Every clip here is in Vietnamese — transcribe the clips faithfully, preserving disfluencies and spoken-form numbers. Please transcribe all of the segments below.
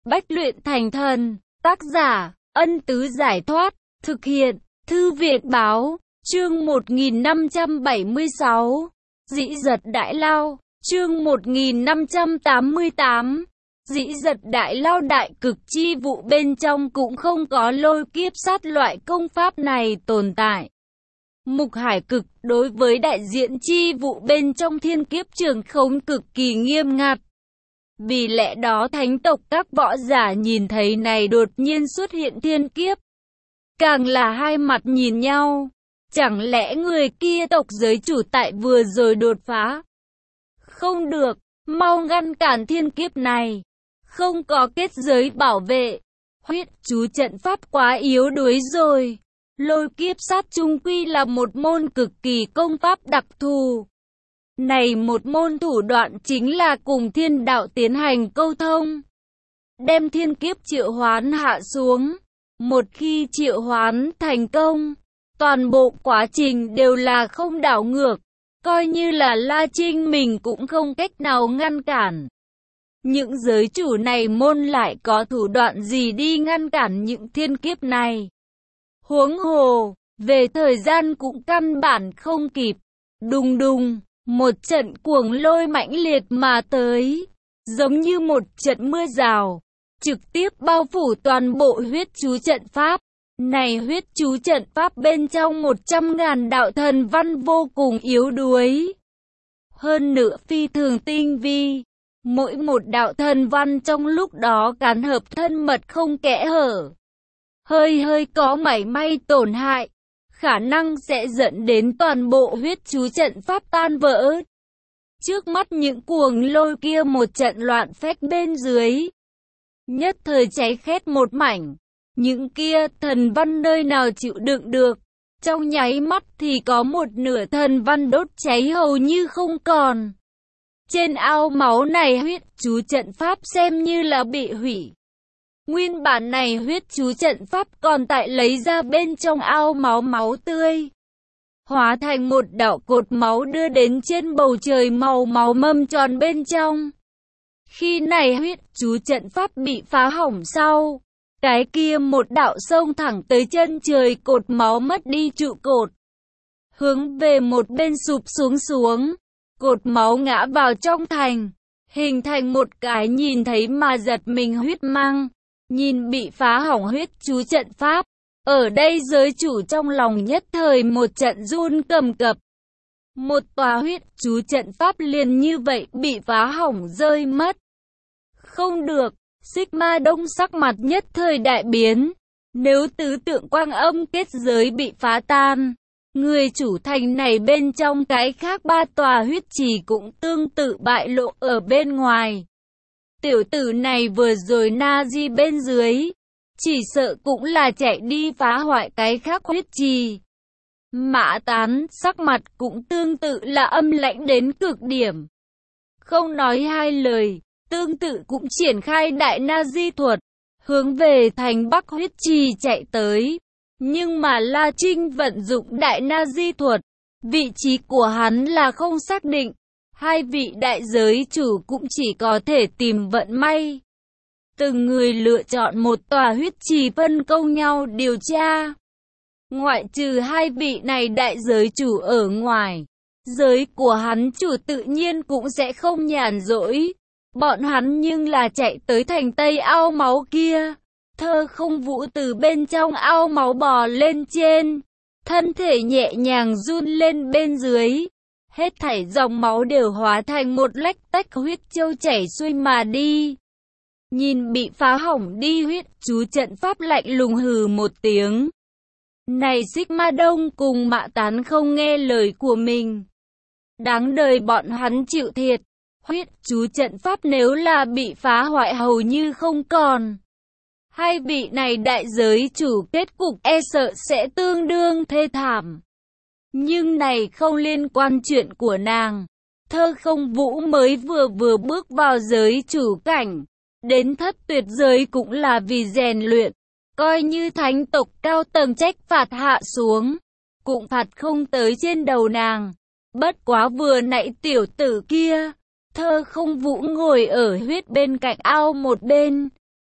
Bách luyện thành thần, tác giả, Ân Tứ Giải Thoát, thực hiện, Thư Viện Báo, chương một nghìn năm trăm bảy mươi sáu, Dĩ Giật Đại Lao, chương một nghìn năm trăm tám mươi tám, Dĩ Giật Đại Lao. Đại cực chi vụ bên trong cũng không có lôi kiếp sát loại công pháp này tồn tại. Mục Hải Cực đối với đại diện chi vụ bên trong thiên kiếp trường khống cực kỳ nghiêm ngặt. Vì lẽ đó thánh tộc các võ giả nhìn thấy này đột nhiên xuất hiện thiên kiếp, càng là hai mặt nhìn nhau. Chẳng lẽ người kia tộc giới chủ tại vừa rồi đột phá? Không được, mau ngăn cản thiên kiếp này. Không có kết giới bảo vệ, huyết chú trận pháp quá yếu đuối rồi. Lôi kiếp sát chung quy là một môn cực kỳ công pháp đặc thù. Này một môn thủ đoạn chính là cùng thiên đạo tiến hành câu thông, đem thiên kiếp triệu hoán hạ xuống. Một khi triệu hoán thành công, toàn bộ quá trình đều là không đảo ngược, coi như là La Trinh mình cũng không cách nào ngăn cản. Những giới chủ này môn lại có thủ đoạn gì đi ngăn cản những thiên kiếp này? Huống hồ, về thời gian cũng căn bản không kịp. Đùng đùng, một trận cuồng lôi mãnh liệt mà tới, giống như một trận mưa rào, trực tiếp bao phủ toàn bộ huyết chú trận pháp. Này huyết chú trận pháp bên trong một trăm ngàn đạo thần văn vô cùng yếu đuối, hơn nữa phi thường tinh vi. Mỗi một đạo thần văn trong lúc đó gắn hợp thân mật không kẽ hở, hơi hơi có mảy may tổn hại, khả năng sẽ dẫn đến toàn bộ huyết chú trận pháp tan vỡ. Trước mắt những cuồng lôi kia một trận loạn phách bên dưới, nhất thời cháy khét một mảnh. Những kia thần văn nơi nào chịu đựng được, trong nháy mắt thì có một nửa thần văn đốt cháy hầu như không còn. Trên ao máu này huyết chú trận pháp xem như là bị hủy. Nguyên bản này huyết chú trận pháp còn tại lấy ra bên trong ao máu máu tươi, hóa thành một đạo cột máu đưa đến trên bầu trời màu máu mâm tròn bên trong. Khi này huyết chú trận pháp bị phá hỏng sau, cái kia một đạo sông thẳng tới chân trời cột máu mất đi trụ cột, hướng về một bên sụp xuống xuống. Cột máu ngã vào trong thành, hình thành một cái nhìn thấy mà giật mình huyết mang. Nhìn bị phá hỏng huyết chú trận pháp, ở đây giới chủ trong lòng nhất thời một trận run cầm cập. Một tòa huyết chú trận pháp liền như vậy bị phá hỏng rơi mất. Không được, Sigma Đông sắc mặt nhất thời đại biến. Nếu tứ tượng quang âm kết giới bị phá tan, người chủ thành này bên trong cái khác ba tòa huyết trì cũng tương tự bại lộ ở bên ngoài. Tiểu tử này vừa rồi na di bên dưới, chỉ sợ cũng là chạy đi phá hoại cái khác huyết trì. Mã Tán sắc mặt cũng tương tự là âm lãnh đến cực điểm. Không nói hai lời, tương tự cũng triển khai đại na di thuật, hướng về thành Bắc huyết trì chạy tới. Nhưng mà La Trinh vận dụng đại na di thuật, vị trí của hắn là không xác định. Hai vị đại giới chủ cũng chỉ có thể tìm vận may. Từng người lựa chọn một tòa huyết trì phân công nhau điều tra. Ngoại trừ hai vị này đại giới chủ ở ngoài, giới của hắn chủ tự nhiên cũng sẽ không nhàn rỗi. Bọn hắn nhưng là chạy tới thành Tây ao máu kia. Thơ Không Vũ từ bên trong ao máu bò lên trên, thân thể nhẹ nhàng run lên bên dưới. Hết thảy dòng máu đều hóa thành một lách tách huyết châu chảy xuôi mà đi. Nhìn bị phá hỏng đi huyết chú trận pháp lạnh lùng hừ một tiếng. Này Sigma Đông cùng Mã Tán không nghe lời của mình, đáng đời bọn hắn chịu thiệt. Huyết chú trận pháp nếu là bị phá hoại hầu như không còn, hai vị này đại giới chủ kết cục e sợ sẽ tương đương thê thảm. Nhưng này không liên quan chuyện của nàng. Thơ Không Vũ mới vừa vừa bước vào giới chủ cảnh, đến thất tuyệt giới cũng là vì rèn luyện. Coi như thánh tộc cao tầng trách phạt hạ xuống, cũng phạt không tới trên đầu nàng. Bất quá vừa nãy tiểu tử kia, Thơ Không Vũ ngồi ở huyết bên cạnh ao một bên,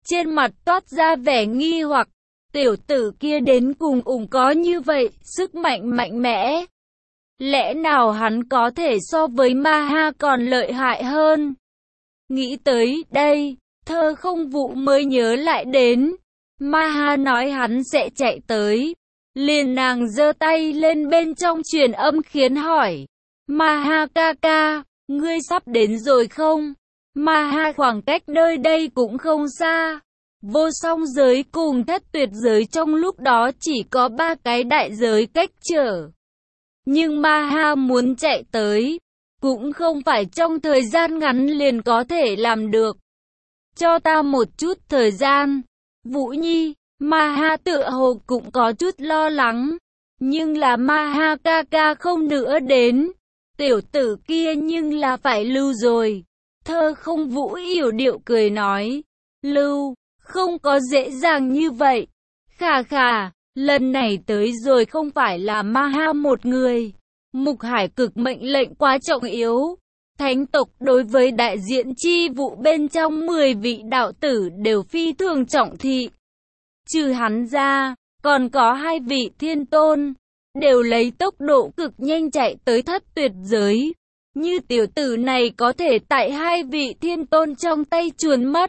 trên mặt toát ra vẻ nghi hoặc. Tiểu tử kia đến cùng ủng có như vậy, sức mạnh mạnh mẽ. Lẽ nào hắn có thể so với Ma Ha còn lợi hại hơn? Nghĩ tới đây, Thơ Không Vũ mới nhớ lại đến. Ma Ha nói hắn sẽ chạy tới. Liền nàng giơ tay lên bên trong truyền âm khiến hỏi. Ma Ha ca ca, ngươi sắp đến rồi không? Ma Ha khoảng cách nơi đây cũng không xa. Vô song giới cùng thất tuyệt giới trong lúc đó chỉ có ba cái đại giới cách trở. Nhưng Ma Ha muốn chạy tới, cũng không phải trong thời gian ngắn liền có thể làm được. Cho ta một chút thời gian. Vũ Nhi, Ma Ha tựa hồ cũng có chút lo lắng. Nhưng là Ma Ha ca ca không nữa đến. Tiểu tử kia nhưng là phải lưu rồi. Thơ Không Vũ yểu điệu cười nói. Lưu, không có dễ dàng như vậy. Khà khà, lần này tới rồi không phải là Ma Ha một người. Mục Hải cực mệnh lệnh quá trọng yếu. Thánh tộc đối với đại diện chi vụ bên trong mười vị đạo tử đều phi thường trọng thị. Trừ hắn ra, còn có hai vị thiên tôn, đều lấy tốc độ cực nhanh chạy tới thất tuyệt giới. Như tiểu tử này có thể tại hai vị thiên tôn trong tay chuồn mất.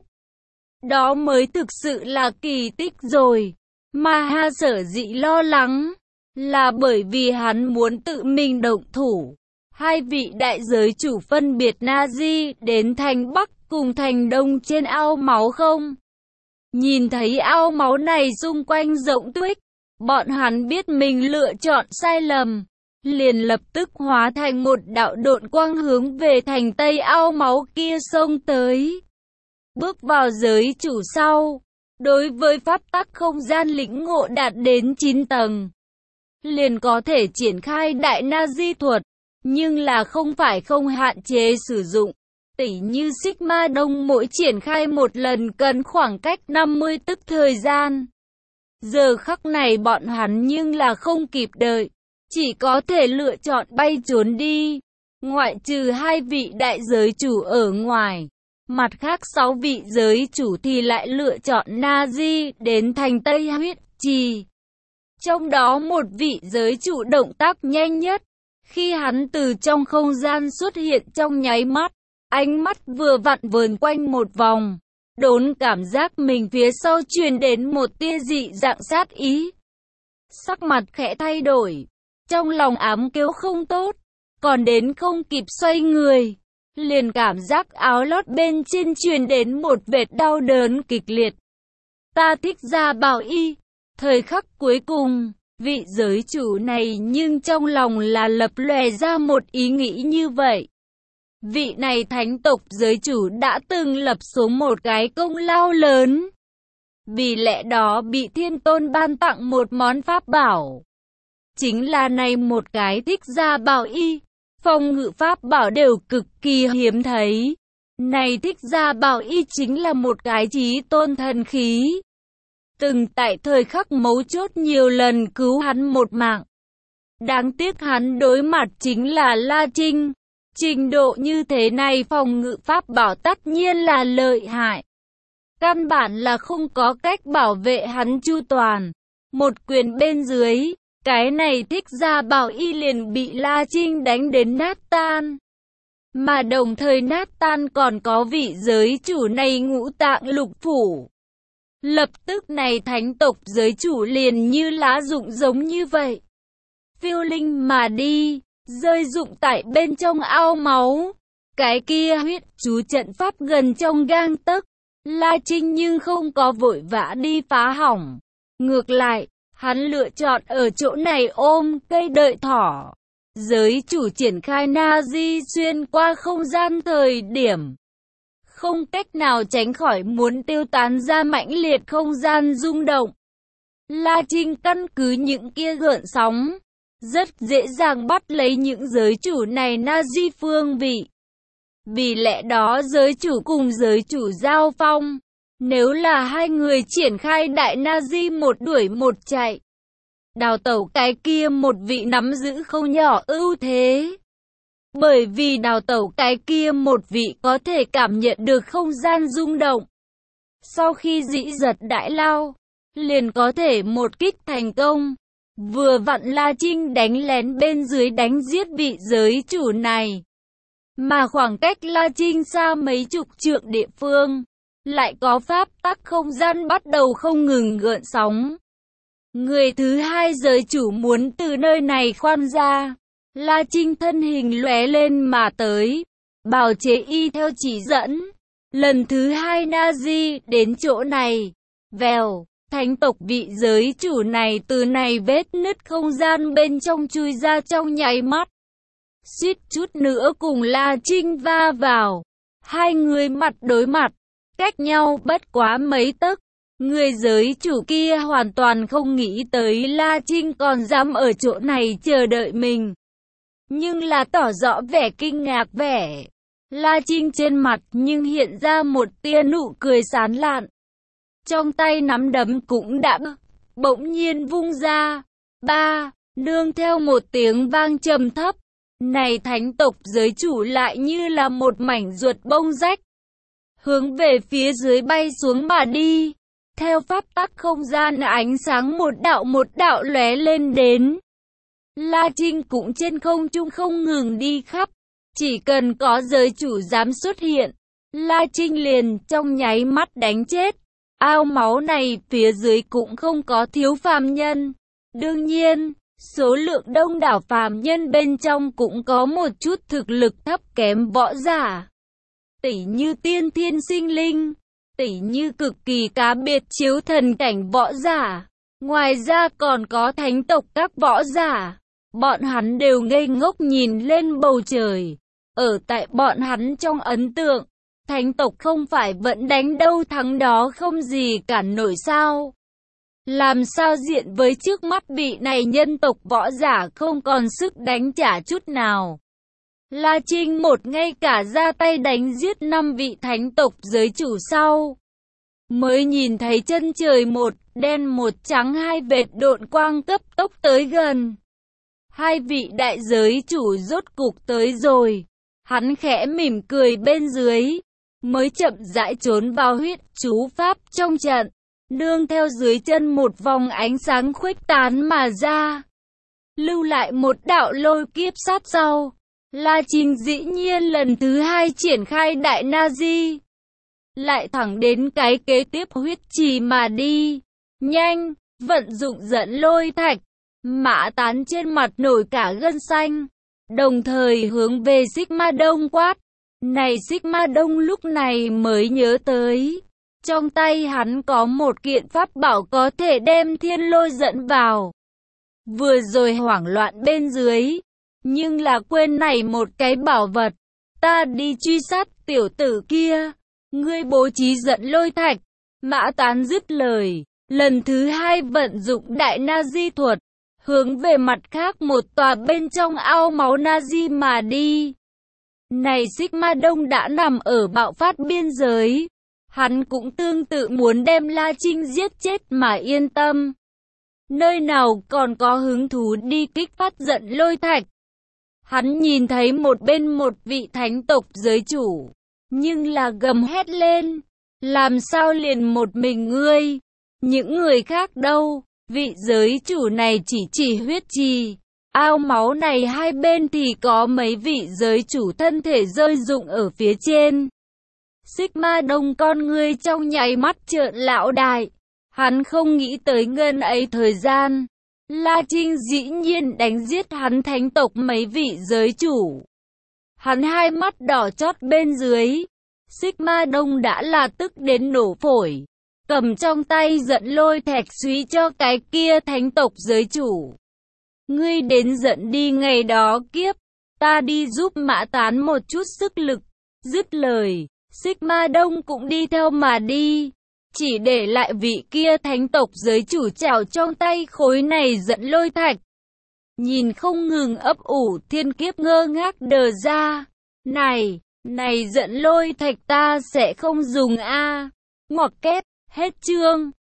Đó mới thực sự là kỳ tích rồi. Ma Ha sở dĩ lo lắng, là bởi vì hắn muốn tự mình động thủ. Hai vị đại giới chủ phân biệt Na Di đến thành Bắc cùng thành Đông trên ao máu không? Nhìn thấy ao máu này xung quanh rộng tuyết, bọn hắn biết mình lựa chọn sai lầm, liền lập tức hóa thành một đạo độn quang hướng về thành Tây ao máu kia xông tới. Bước vào giới chủ sau, đối với pháp tắc không gian lĩnh ngộ đạt đến chín tầng, liền có thể triển khai đại Na Di thuật, nhưng là không phải không hạn chế sử dụng. Tỉ như Sigma Đông mỗi triển khai một lần cần khoảng cách năm mươi tức thời gian. Giờ khắc này bọn hắn nhưng là không kịp đợi, chỉ có thể lựa chọn bay trốn đi. Ngoại trừ hai vị đại giới chủ ở ngoài, mặt khác sáu vị giới chủ thì lại lựa chọn Na Di đến thành Tây Huyết Trì. Trong đó một vị giới chủ động tác nhanh nhất, khi hắn từ trong không gian xuất hiện trong nháy mắt, ánh mắt vừa vặn vờn quanh một vòng, đốn cảm giác mình phía sau truyền đến một tia dị dạng sát ý. Sắc mặt khẽ thay đổi, trong lòng ám kêu không tốt, còn đến không kịp xoay người, liền cảm giác áo lót bên trên truyền đến một vệt đau đớn kịch liệt. Ta thích ra bảo y. Thời khắc cuối cùng, vị giới chủ này nhưng trong lòng là lập lòe ra một ý nghĩ như vậy. Vị này thánh tộc giới chủ đã từng lập xuống một cái công lao lớn. Vì lẽ đó bị thiên tôn ban tặng một món pháp bảo. Chính là này một cái thích gia bảo y. Phòng ngự pháp bảo đều cực kỳ hiếm thấy. Này thích gia bảo y chính là một cái chí tôn thần khí. Từng tại thời khắc mấu chốt nhiều lần cứu hắn một mạng. Đáng tiếc hắn đối mặt chính là La Trinh. Trình độ như thế này phòng ngự pháp bảo tất nhiên là lợi hại. Căn bản là không có cách bảo vệ hắn chu toàn. Một quyền bên dưới, cái này thích gia bảo y liền bị La Trinh đánh đến nát tan. Mà đồng thời nát tan còn có vị giới chủ này ngũ tạng lục phủ. Lập tức này thánh tộc giới chủ liền như lá rụng giống như vậy. Phiêu linh mà đi, rơi rụng tại bên trong ao máu. Cái kia huyết chú trận pháp gần trong gang tấc. La Trinh nhưng không có vội vã đi phá hỏng. Ngược lại, hắn lựa chọn ở chỗ này ôm cây đợi thỏ. Giới chủ triển khai Na Di xuyên qua không gian thời điểm. Không cách nào tránh khỏi muốn tiêu tán ra mãnh liệt không gian rung động. La Trinh căn cứ những kia gợn sóng, rất dễ dàng bắt lấy những giới chủ này Na Di phương vị. Vì lẽ đó giới chủ cùng giới chủ giao phong. Nếu là hai người triển khai đại Na Di một đuổi một chạy, đào tẩu cái kia một vị nắm giữ không nhỏ ưu thế. Bởi vì đào tẩu cái kia một vị có thể cảm nhận được không gian rung động. Sau khi dĩ giật đại lao, liền có thể một kích thành công. Vừa vặn La Trinh đánh lén bên dưới đánh giết vị giới chủ này. Mà khoảng cách La Trinh xa mấy chục trượng địa phương, lại có pháp tắc không gian bắt đầu không ngừng gợn sóng. Người thứ hai giới chủ muốn từ nơi này khoan ra. La Trinh thân hình lóe lên mà tới, bào chế y theo chỉ dẫn. Lần thứ hai Nazi đến chỗ này, vèo, thánh tộc vị giới chủ này từ này vết nứt không gian bên trong chui ra trong nháy mắt. Suýt chút nữa cùng La Trinh va vào. Hai người mặt đối mặt, cách nhau bất quá mấy tấc. Người giới chủ kia hoàn toàn không nghĩ tới La Trinh còn dám ở chỗ này chờ đợi mình. Nhưng là tỏ rõ vẻ kinh ngạc vẻ. La Trinh trên mặt nhưng hiện ra một tia nụ cười sán lạn. Trong tay nắm đấm cũng đã bỗng nhiên vung ra. Ba, nương theo một tiếng vang trầm thấp. Này thánh tộc giới chủ lại như là một mảnh ruột bông rách. Hướng về phía dưới bay xuống mà đi. Theo pháp tắc không gian ánh sáng một đạo một đạo lóe lên đến. La Trinh cũng trên không trung không ngừng đi khắp. Chỉ cần có giới chủ dám xuất hiện, La Trinh liền trong nháy mắt đánh chết. Ao máu này phía dưới cũng không có thiếu phàm nhân. Đương nhiên, số lượng đông đảo phàm nhân bên trong cũng có một chút thực lực thấp kém võ giả. Tỉ như tiên thiên sinh linh, tỉ như cực kỳ cá biệt chiếu thần cảnh võ giả. Ngoài ra còn có thánh tộc các võ giả. Bọn hắn đều ngây ngốc nhìn lên bầu trời. Ở tại bọn hắn trong ấn tượng, thánh tộc không phải vẫn đánh đâu thắng đó không gì cản nổi sao? Làm sao diện với trước mắt vị này nhân tộc võ giả không còn sức đánh trả chút nào? La Trinh một ngay cả ra tay đánh giết năm vị thánh tộc giới chủ sau. Mới nhìn thấy chân trời một đen một trắng hai vệt độn quang cấp tốc tới gần. Hai vị đại giới chủ rốt cục tới rồi. Hắn khẽ mỉm cười bên dưới, mới chậm rãi trốn vào huyết chú pháp trong trận. Nương theo dưới chân một vòng ánh sáng khuếch tán mà ra. Lưu lại một đạo lôi kiếp sát sau. La Trinh dĩ nhiên lần thứ hai triển khai đại Nazi. Lại thẳng đến cái kế tiếp huyết trì mà đi. Nhanh, vận dụng dẫn lôi thạch. Mã Tán trên mặt nổi cả gân xanh. Đồng thời hướng về Sigma Đông quát. Này Sigma Đông lúc này mới nhớ tới. Trong tay hắn có một kiện pháp bảo có thể đem thiên lôi dẫn vào. Vừa rồi hoảng loạn bên dưới. Nhưng là quên này một cái bảo vật. Ta đi truy sát tiểu tử kia. Ngươi bố trí dẫn lôi thạch. Mã Tán dứt lời. Lần thứ hai vận dụng đại Nazi thuật. Hướng về mặt khác một tòa bên trong ao máu Nazi mà đi. Này Sigma Đông đã nằm ở bạo phát biên giới. Hắn cũng tương tự muốn đem La Trinh giết chết mà yên tâm. Nơi nào còn có hứng thú đi kích phát giận lôi thạch. Hắn nhìn thấy một bên một vị thánh tộc giới chủ. Nhưng là gầm hét lên. Làm sao liền một mình ngươi? Những người khác đâu? Vị giới chủ này chỉ chỉ huyết trì. Ao máu này hai bên thì có mấy vị giới chủ thân thể rơi rụng ở phía trên. Sigma Đông con ngươi trong nháy mắt trợn lão đại. Hắn không nghĩ tới ngân ấy thời gian. La Trinh dĩ nhiên đánh giết hắn thánh tộc mấy vị giới chủ. Hắn hai mắt đỏ chót bên dưới. Sigma Đông đã là tức đến nổ phổi. Cầm trong tay giận lôi thạch suý cho cái kia thánh tộc giới chủ. Ngươi đến giận đi ngày đó kiếp. Ta đi giúp Mã Tán một chút sức lực. Dứt lời, Sigma Đông cũng đi theo mà đi. Chỉ để lại vị kia thánh tộc giới chủ trảo trong tay khối này giận lôi thạch. Nhìn không ngừng ấp ủ thiên kiếp ngơ ngác đờ ra. Này, này giận lôi thạch ta sẽ không dùng a. Ngoặc kép, hết chương.